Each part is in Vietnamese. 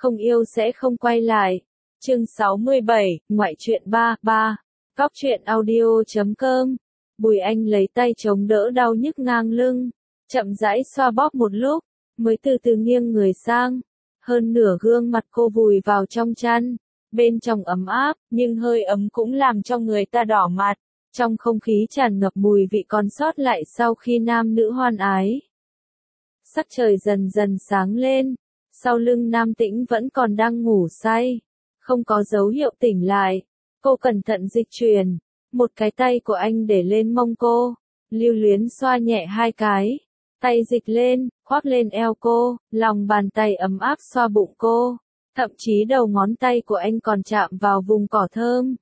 không yêu sẽ không quay lại. Chương 67, ngoại truyện 3. Góc truyện audio.com. Bùi Anh lấy tay chống đỡ đau nhức ngang lưng, chậm rãi xoa bóp một lúc, mới từ từ nghiêng người sang. Hơn nửa gương mặt cô vùi vào trong chăn, bên trong ấm áp, nhưng hơi ấm cũng làm cho người ta đỏ mặt. Trong không khí tràn ngập mùi vị còn sót lại sau khi nam nữ hoan ái. Sắc trời dần dần sáng lên, sau lưng Nam Tĩnh vẫn còn đang ngủ say, không có dấu hiệu tỉnh lại. Cô cẩn thận dịch chuyển, một cái tay của anh để lên mông cô, lưu luyến xoa nhẹ hai cái, tay dịch lên, khoác lên eo cô, lòng bàn tay ấm áp xoa bụng cô, thậm chí đầu ngón tay của anh còn chạm vào vùng cỏ thơm.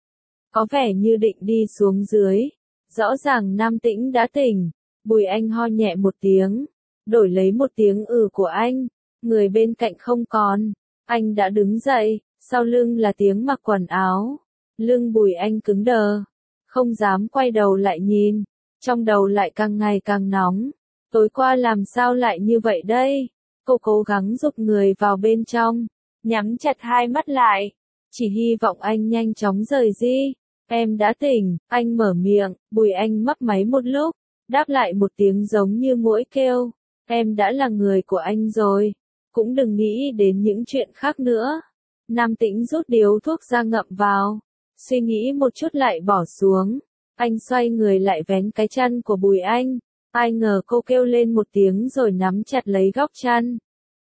Có vẻ như định đi xuống dưới, rõ ràng Nam Tĩnh đã tỉnh. Bùi Anh ho nhẹ một tiếng, đổi lấy một tiếng của anh, người bên cạnh không còn. Anh đã đứng dậy, sau lưng là tiếng mặc quần áo. Lưng Bùi Anh cứng đờ, không dám quay đầu lại nhìn, trong đầu lại càng ngày càng nóng. Tối qua làm sao lại như vậy đây? Cô cố gắng giục người vào bên trong, nhắm chặt hai mắt lại, chỉ hy vọng anh nhanh chóng rời đi. Em đã tỉnh, anh mở miệng. Bùi Anh mấp máy một lúc, đáp lại một tiếng giống như muỗi kêu. Em đã là người của anh rồi, cũng đừng nghĩ đến những chuyện khác nữa. Nam Tĩnh rút điếu thuốc ra ngậm vào, suy nghĩ một chút lại bỏ xuống. Anh xoay người lại vén cái chăn của Bùi Anh, ai ngờ cô kêu lên một tiếng rồi nắm chặt lấy góc chăn.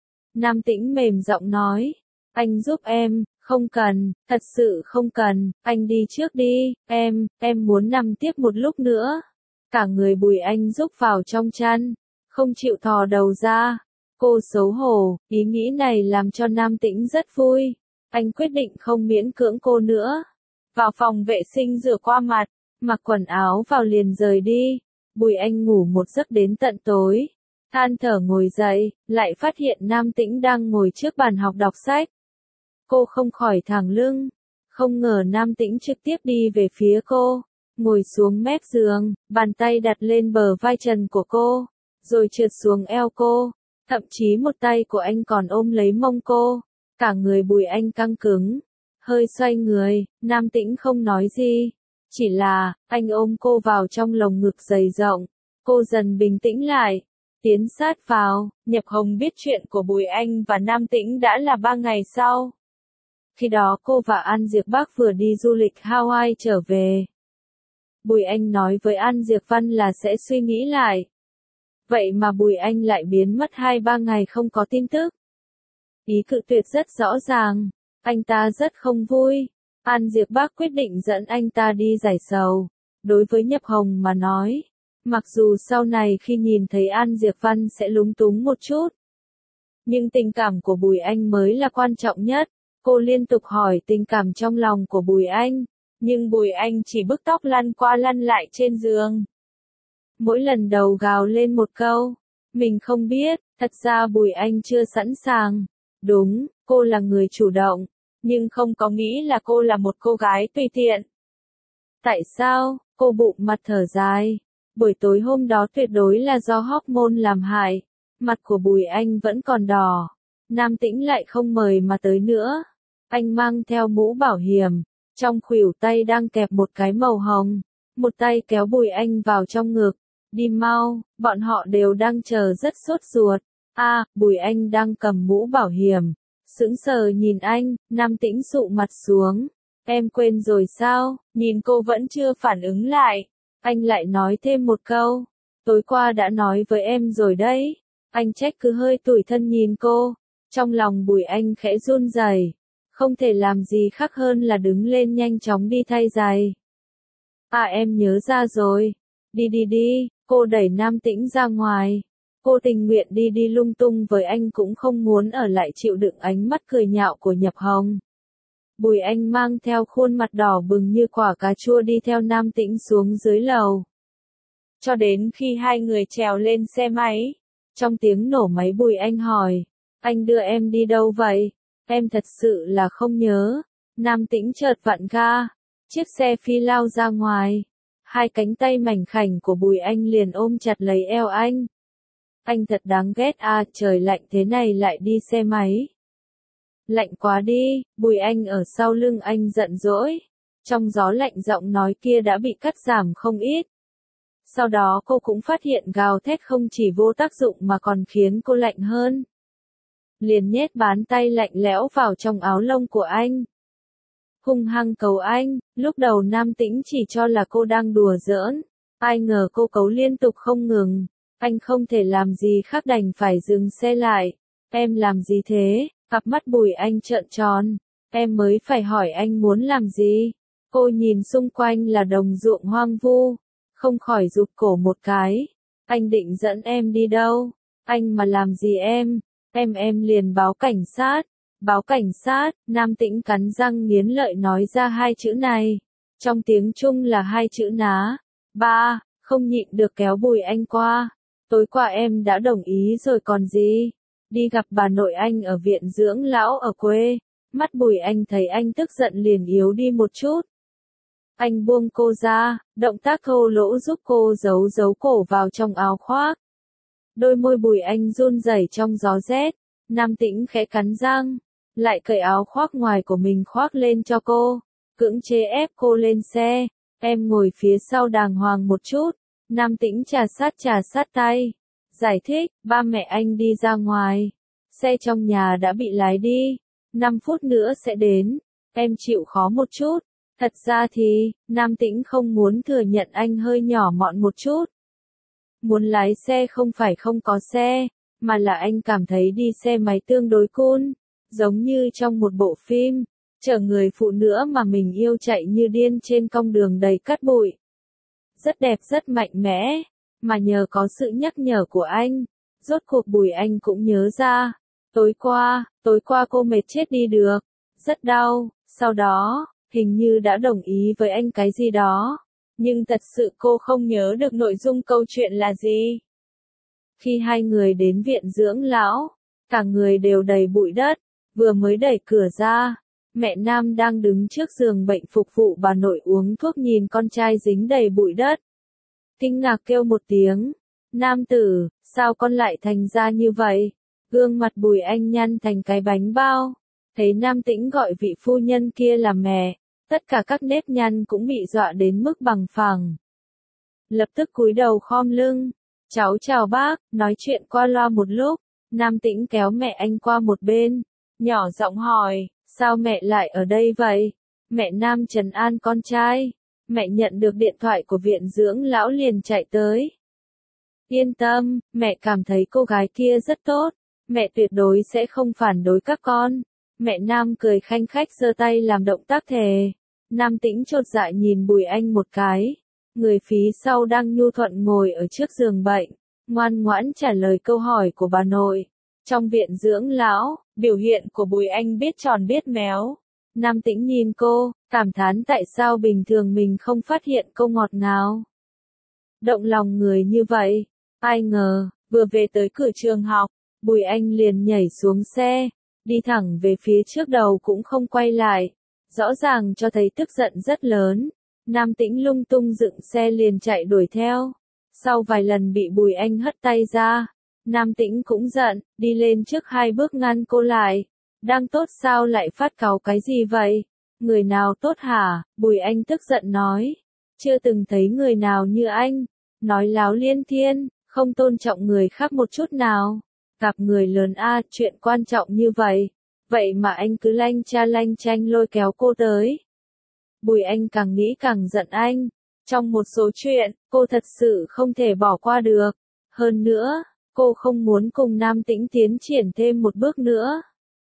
Nam Tĩnh mềm giọng nói, anh giúp em. Không cần, thật sự không cần, anh đi trước đi, em muốn nằm tiếp một lúc nữa. Cả người Bùi Anh rúc vào trong chăn, không chịu thò đầu ra. Cô xấu hổ, ý nghĩ này làm cho Nam Tĩnh rất vui. Anh quyết định không miễn cưỡng cô nữa. Vào phòng vệ sinh rửa qua mặt, mặc quần áo vào liền rời đi. Bùi Anh ngủ một giấc đến tận tối. Than thở ngồi dậy, lại phát hiện Nam Tĩnh đang ngồi trước bàn học đọc sách. Cô không khỏi thẳng lưng, không ngờ Nam Tĩnh trực tiếp đi về phía cô, ngồi xuống mép giường, bàn tay đặt lên bờ vai trần của cô, rồi trượt xuống eo cô, thậm chí một tay của anh còn ôm lấy mông cô. Cả người Bùi Anh căng cứng, hơi xoay người. Nam Tĩnh không nói gì, chỉ là anh ôm cô vào trong lồng ngực dày rộng. Cô dần bình tĩnh lại, tiến sát vào. Nhập Hồng biết chuyện của Bùi Anh và Nam Tĩnh đã là 3 ngày sau. Khi đó cô và An Diệp Bắc vừa đi du lịch Hawaii trở về. Bùi Anh nói với An Diệp Văn là sẽ suy nghĩ lại. Vậy mà Bùi Anh lại biến mất 2-3 ngày không có tin tức. Ý cự tuyệt rất rõ ràng, anh ta rất không vui. An Diệp Bắc quyết định dẫn anh ta đi giải sầu. Đối với Nhập Hồng mà nói, mặc dù sau này khi nhìn thấy An Diệp Văn sẽ lúng túng một chút, nhưng tình cảm của Bùi Anh mới là quan trọng nhất. Cô liên tục hỏi tình cảm trong lòng của Bùi Anh, nhưng Bùi Anh chỉ bứt tóc lăn qua lăn lại trên giường. Mỗi lần đầu gào lên một câu, mình không biết. Thật ra Bùi Anh chưa sẵn sàng. Đúng, cô là người chủ động, nhưng không có nghĩ là cô là một cô gái tùy tiện. Tại sao? Cô bụng mặt thở dài. Buổi tối hôm đó tuyệt đối là do hormone làm hại. Mặt của Bùi Anh vẫn còn đỏ. Nam Tĩnh lại không mời mà tới nữa. Anh mang theo mũ bảo hiểm, trong khuỷu tay đang kẹp một cái màu hồng. Một tay kéo Bùi Anh vào trong ngực. Đi mau, bọn họ đều đang chờ rất sốt ruột. Bùi Anh đang cầm mũ bảo hiểm, sững sờ nhìn anh. Nam Tĩnh sụ mặt xuống. Em quên rồi sao? Nhìn cô vẫn chưa phản ứng lại, anh lại nói thêm một câu. Tối qua đã nói với em rồi đấy. Anh trách cứ hơi tủi thân nhìn cô. Trong lòng Bùi Anh khẽ run rẩy, không thể làm gì khác hơn là đứng lên nhanh chóng đi thay giày. Em nhớ ra rồi. Đi, cô đẩy Nam Tĩnh ra ngoài. Cô tình nguyện đi lung tung với anh cũng không muốn ở lại chịu đựng ánh mắt cười nhạo của Nhập Hồng. Bùi Anh mang theo khuôn mặt đỏ bừng như quả cà chua đi theo Nam Tĩnh xuống dưới lầu. Cho đến khi hai người trèo lên xe máy. Trong tiếng nổ máy Bùi Anh hỏi, anh đưa em đi đâu vậy? Em thật sự là không nhớ. Nam Tĩnh chợt vặn ga, chiếc xe phi lao ra ngoài. Hai cánh tay mảnh khảnh của Bùi Anh liền ôm chặt lấy eo anh. Anh thật đáng ghét trời lạnh thế này lại đi xe máy. Lạnh quá đi, Bùi Anh ở sau lưng anh giận dỗi. Trong gió lạnh giọng nói kia đã bị cắt giảm không ít. Sau đó cô cũng phát hiện gào thét không chỉ vô tác dụng mà còn khiến cô lạnh hơn. Liền nhét bàn tay lạnh lẽo vào trong áo lông của anh. Hung hăng cầu anh, lúc đầu Nam Tĩnh chỉ cho là cô đang đùa giỡn. Ai ngờ cô cấu liên tục không ngừng. Anh không thể làm gì khác đành phải dừng xe lại. Em làm gì thế? Cặp mắt Bùi Anh trợn tròn. Em mới phải hỏi anh muốn làm gì? Cô nhìn xung quanh là đồng ruộng hoang vu. Không khỏi rụt cổ một cái. Anh định dẫn em đi đâu? Anh mà làm gì em liền báo cảnh sát. Báo cảnh sát, Nam Tĩnh cắn răng nghiến lợi nói ra hai chữ này. Trong tiếng Trung là hai chữ ná. Ba, không nhịn được kéo Bùi Anh qua. Tối qua em đã đồng ý rồi còn gì. Đi gặp bà nội anh ở viện dưỡng lão ở quê. Mắt Bùi Anh thấy anh tức giận liền yếu đi một chút. Anh buông cô ra, động tác thô lỗ giúp cô giấu cổ vào trong áo khoác. Đôi môi Bùi Anh run rẩy trong gió rét. Nam Tĩnh khẽ cắn răng, lại cởi áo khoác ngoài của mình khoác lên cho cô, cưỡng chế ép cô lên xe. Em ngồi phía sau đàng hoàng một chút. Nam Tĩnh trà sát tay. Giải thích, ba mẹ anh đi ra ngoài. Xe trong nhà đã bị lái đi. 5 phút nữa sẽ đến. Em chịu khó một chút. Thật ra thì, Nam Tĩnh không muốn thừa nhận anh hơi nhỏ mọn một chút. Muốn lái xe không phải không có xe, mà là anh cảm thấy đi xe máy tương đối cool. Giống như trong một bộ phim, chở người phụ nữ mà mình yêu chạy như điên trên con đường đầy cát bụi. Rất đẹp rất mạnh mẽ, mà nhờ có sự nhắc nhở của anh, rốt cuộc Bùi Anh cũng nhớ ra. Tối qua cô mệt chết đi được, rất đau, sau đó, hình như đã đồng ý với anh cái gì đó. Nhưng thật sự cô không nhớ được nội dung câu chuyện là gì. Khi hai người đến viện dưỡng lão, cả người đều đầy bụi đất, vừa mới đẩy cửa ra, mẹ Nam đang đứng trước giường bệnh phục vụ bà nội uống thuốc nhìn con trai dính đầy bụi đất. Kinh ngạc kêu một tiếng, Nam tử, sao con lại thành ra như vậy? Gương mặt Bùi Anh nhăn thành cái bánh bao, thấy Nam Tĩnh gọi vị phu nhân kia là mẹ, tất cả các nếp nhăn cũng bị dọa đến mức bằng phẳng. Lập tức cúi đầu khom lưng, cháu chào bác, nói chuyện qua loa một lúc, Nam Tĩnh kéo mẹ anh qua một bên, nhỏ giọng hỏi, sao mẹ lại ở đây vậy? Mẹ Nam trấn an con trai, mẹ nhận được điện thoại của viện dưỡng lão liền chạy tới. Yên tâm, mẹ cảm thấy cô gái kia rất tốt, mẹ tuyệt đối sẽ không phản đối các con. Mẹ Nam cười khanh khách giơ tay làm động tác thề. Nam Tĩnh chột dạ nhìn Bùi Anh một cái. Người phía sau đang nhu thuận ngồi ở trước giường bệnh, ngoan ngoãn trả lời câu hỏi của bà nội. Trong viện dưỡng lão, biểu hiện của Bùi Anh biết tròn biết méo. Nam Tĩnh nhìn cô, cảm thán tại sao bình thường mình không phát hiện cô ngọt ngào, động lòng người như vậy. Ai ngờ, vừa về tới cửa trường học, Bùi Anh liền nhảy xuống xe, đi thẳng về phía trước đầu cũng không quay lại. Rõ ràng cho thấy tức giận rất lớn. Nam Tĩnh lung tung dựng xe liền chạy đuổi theo. Sau vài lần bị Bùi Anh hất tay ra, Nam Tĩnh cũng giận, đi lên trước 2 bước ngăn cô lại. Đang tốt sao lại phát cáu cái gì vậy? Người nào tốt hả? Bùi Anh tức giận nói. Chưa từng thấy người nào như anh. Nói láo liên thiên, không tôn trọng người khác một chút nào. Gặp người lớn chuyện quan trọng như vậy. Vậy mà anh cứ lanh chanh lôi kéo cô tới. Bùi Anh càng nghĩ càng giận anh. Trong một số chuyện, cô thật sự không thể bỏ qua được. Hơn nữa, cô không muốn cùng Nam Tĩnh tiến triển thêm một bước nữa.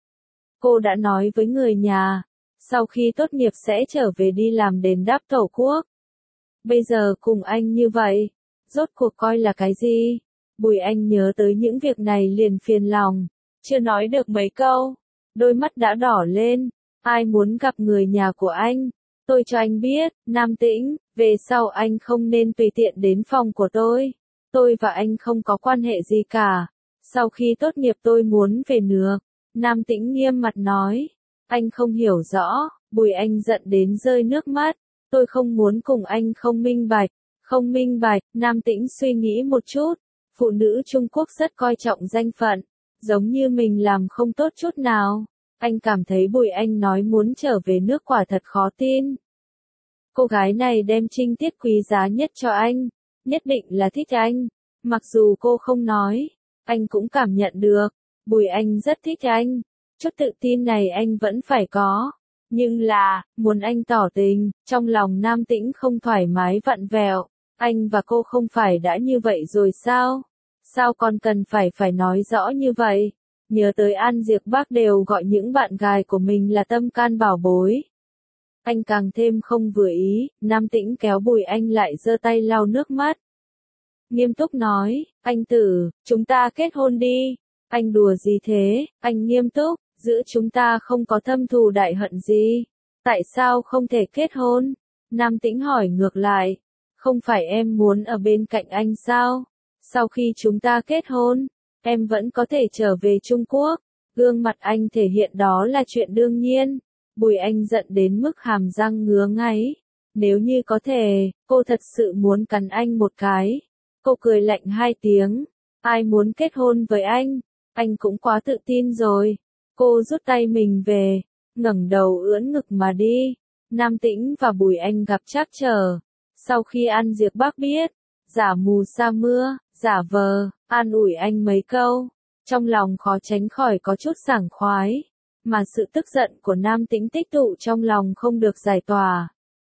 Cô đã nói với người nhà, sau khi tốt nghiệp sẽ trở về đi làm đền đáp Tổ quốc. Bây giờ cùng anh như vậy, rốt cuộc coi là cái gì? Bùi Anh nhớ tới những việc này liền phiền lòng, chưa nói được mấy câu, đôi mắt đã đỏ lên. Ai muốn gặp người nhà của anh? Tôi cho anh biết, Nam Tĩnh, về sau anh không nên tùy tiện đến phòng của tôi. Tôi và anh không có quan hệ gì cả. Sau khi tốt nghiệp tôi muốn về nước. Nam Tĩnh nghiêm mặt nói. Anh không hiểu rõ. Bùi Anh giận đến rơi nước mắt. Tôi không muốn cùng anh không minh bạch. Không minh bạch, Nam Tĩnh suy nghĩ một chút. Phụ nữ Trung Quốc rất coi trọng danh phận. Giống như mình làm không tốt chút nào, Anh cảm thấy Bùi Anh nói muốn trở về nước quả thật khó tin. Cô gái này đem trinh tiết quý giá nhất cho anh, nhất định là thích anh. Mặc dù cô không nói, anh cũng cảm nhận được, Bùi Anh rất thích anh. Chút tự tin này anh vẫn phải có. Nhưng là, muốn anh tỏ tình, trong lòng Nam Tĩnh không thoải mái vặn vẹo. Anh và cô không phải đã như vậy rồi sao? Sao còn cần phải nói rõ như vậy? Nhớ tới An Diệp Bác đều gọi những bạn gái của mình là tâm can bảo bối. Anh càng thêm không vừa ý, Nam Tĩnh kéo Bùi Anh lại giơ tay lau nước mắt. Nghiêm túc nói, anh Tử, chúng ta kết hôn đi. Anh đùa gì thế, anh nghiêm túc, giữa chúng ta không có thâm thù đại hận gì. Tại sao không thể kết hôn? Nam Tĩnh hỏi ngược lại, không phải em muốn ở bên cạnh anh sao? Sau khi chúng ta kết hôn, em vẫn có thể trở về Trung Quốc. Gương mặt anh thể hiện đó là chuyện đương nhiên. Bùi Anh giận đến mức hàm răng ngứa ngáy. Nếu như có thể, cô thật sự muốn cắn anh một cái. Cô cười lạnh 2 tiếng. Ai muốn kết hôn với anh? Anh cũng quá tự tin rồi. Cô rút tay mình về, ngẩng đầu ưỡn ngực mà đi. Nam Tĩnh và Bùi Anh gặp trắc trở. Sau khi An Diệp Bác biết, giả mù sa mưa, giả vờ, an ủi anh mấy câu. Trong lòng khó tránh khỏi có chút sảng khoái. Mà sự tức giận của Nam Tĩnh tích tụ trong lòng không được giải tỏa.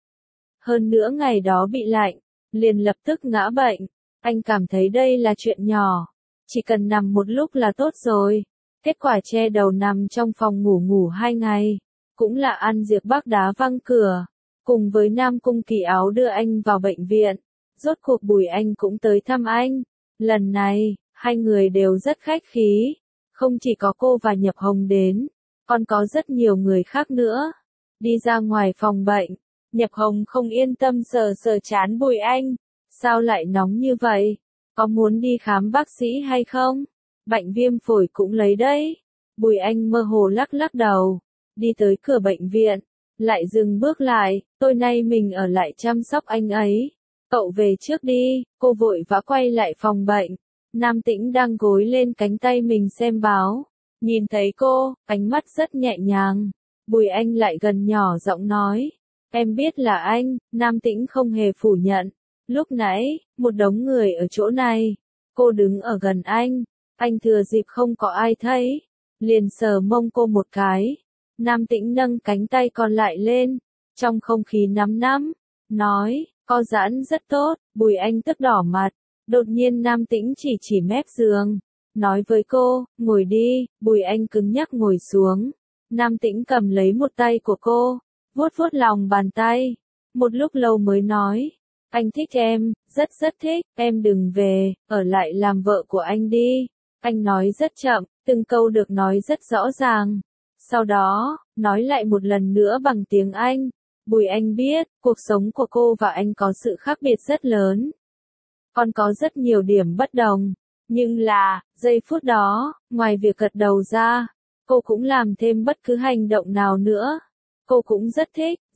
Hơn nữa ngày đó bị lạnh, liền lập tức ngã bệnh. Anh cảm thấy đây là chuyện nhỏ. Chỉ cần nằm một lúc là tốt rồi. Kết quả che đầu nằm trong phòng ngủ 2 ngày. Cũng là An Diệp Bác đá văng cửa. Cùng với Nam Cung Kỳ Áo đưa anh vào bệnh viện. Rốt cuộc Bùi Anh cũng tới thăm anh. Lần này, hai người đều rất khách khí. Không chỉ có cô và Nhập Hồng đến, còn có rất nhiều người khác nữa. Đi ra ngoài phòng bệnh, Nhập Hồng không yên tâm sờ trán Bùi Anh. Sao lại nóng như vậy? Có muốn đi khám bác sĩ hay không? Bệnh viêm phổi cũng lấy đấy. Bùi Anh mơ hồ lắc đầu. Đi tới cửa bệnh viện. Lại dừng bước lại. Tối nay mình ở lại chăm sóc anh ấy. Cậu về trước đi. Cô vội vã quay lại phòng bệnh. Nam Tĩnh đang gối lên cánh tay mình xem báo. Nhìn thấy cô, ánh mắt rất nhẹ nhàng. Bùi Anh lại gần nhỏ giọng nói. Em biết là anh. Nam Tĩnh không hề phủ nhận. Lúc nãy, một đống người ở chỗ này. Cô đứng ở gần anh thừa dịp không có ai thấy. Liền sờ mông cô một cái. Nam Tĩnh nâng cánh tay còn lại lên. Trong không khí nắm, nói, co giãn rất tốt. Bùi Anh tức đỏ mặt. Đột nhiên Nam Tĩnh chỉ mép giường. Nói với cô, ngồi đi. Bùi Anh cứng nhắc ngồi xuống. Nam Tĩnh cầm lấy một tay của cô. Vuốt lòng bàn tay. Một lúc lâu mới nói. Anh thích em, rất thích, em đừng về, ở lại làm vợ của anh đi. Anh nói rất chậm, từng câu được nói rất rõ ràng. Sau đó, nói lại một lần nữa bằng tiếng Anh. Bùi Anh biết, cuộc sống của cô và anh có sự khác biệt rất lớn. Còn có rất nhiều điểm bất đồng. Nhưng là, giây phút đó, ngoài việc gật đầu ra, cô cũng làm thêm bất cứ hành động nào nữa. Cô cũng rất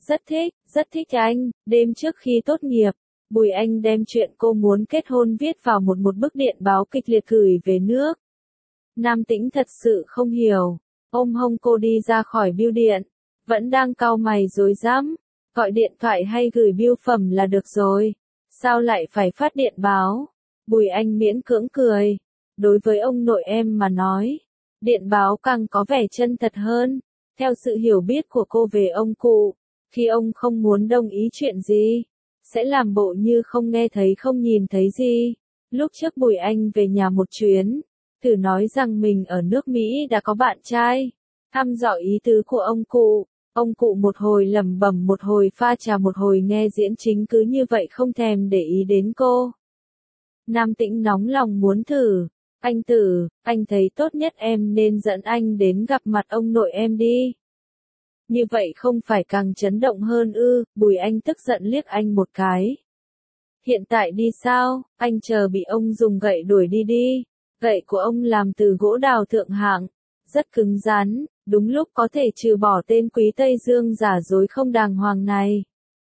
thích anh. Đêm trước khi tốt nghiệp, Bùi Anh đem chuyện cô muốn kết hôn viết vào một bức điện báo kịch liệt gửi về nước. Nam Tĩnh thật sự không hiểu. Ôm hông cô đi ra khỏi bưu điện. Vẫn đang cau mày rối rắm. Gọi điện thoại hay gửi bưu phẩm là được rồi. Sao lại phải phát điện báo? Bùi Anh miễn cưỡng cười. Đối với ông nội em mà nói, điện báo càng có vẻ chân thật hơn. Theo sự hiểu biết của cô về ông cụ, khi ông không muốn đồng ý chuyện gì, sẽ làm bộ như không nghe thấy không nhìn thấy gì. Lúc trước Bùi Anh về nhà một chuyến, thử nói rằng mình ở nước Mỹ đã có bạn trai. Thăm dò ý tứ của ông cụ một hồi lẩm bẩm một hồi pha trà một hồi nghe diễn chính cứ như vậy không thèm để ý đến cô. Nam Tĩnh nóng lòng muốn thử. Anh Tử, anh thấy tốt nhất em nên dẫn anh đến gặp mặt ông nội em đi. Như vậy không phải càng chấn động hơn ư? Bùi Anh tức giận liếc anh một cái. Hiện tại đi sao? Anh chờ bị ông dùng gậy đuổi đi. Gậy của ông làm từ gỗ đào thượng hạng, rất cứng rắn, đúng lúc có thể trừ bỏ tên quý Tây Dương giả dối không đàng hoàng này.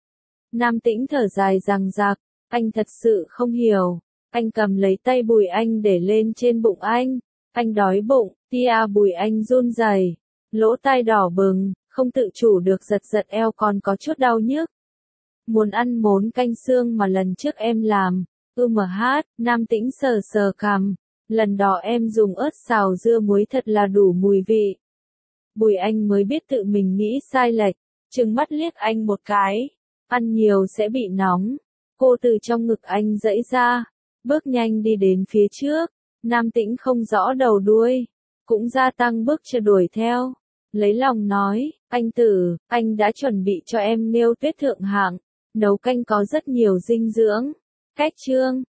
Nam Tĩnh thở dài rằng rạc, anh thật sự không hiểu. Anh cầm lấy tay Bùi Anh để lên trên bụng anh đói bụng, tia Bùi Anh run rẩy. Lỗ tai đỏ bừng, không tự chủ được giật giật eo còn có chút đau nhức. Muốn ăn món canh xương mà lần trước em làm. Nam Tĩnh sờ sờ cằm. Lần đó em dùng ớt xào dưa muối thật là đủ mùi vị. Bùi Anh mới biết tự mình nghĩ sai lệch, trừng mắt liếc anh một cái. Ăn nhiều sẽ bị nóng. Cô từ trong ngực anh giãy ra, bước nhanh đi đến phía trước. Nam Tĩnh không rõ đầu đuôi, cũng gia tăng bước chân đuổi theo. Lấy lòng nói, anh Tử, anh đã chuẩn bị cho em nêu tuyết thượng hạng. Nấu canh có rất nhiều dinh dưỡng. Cách chương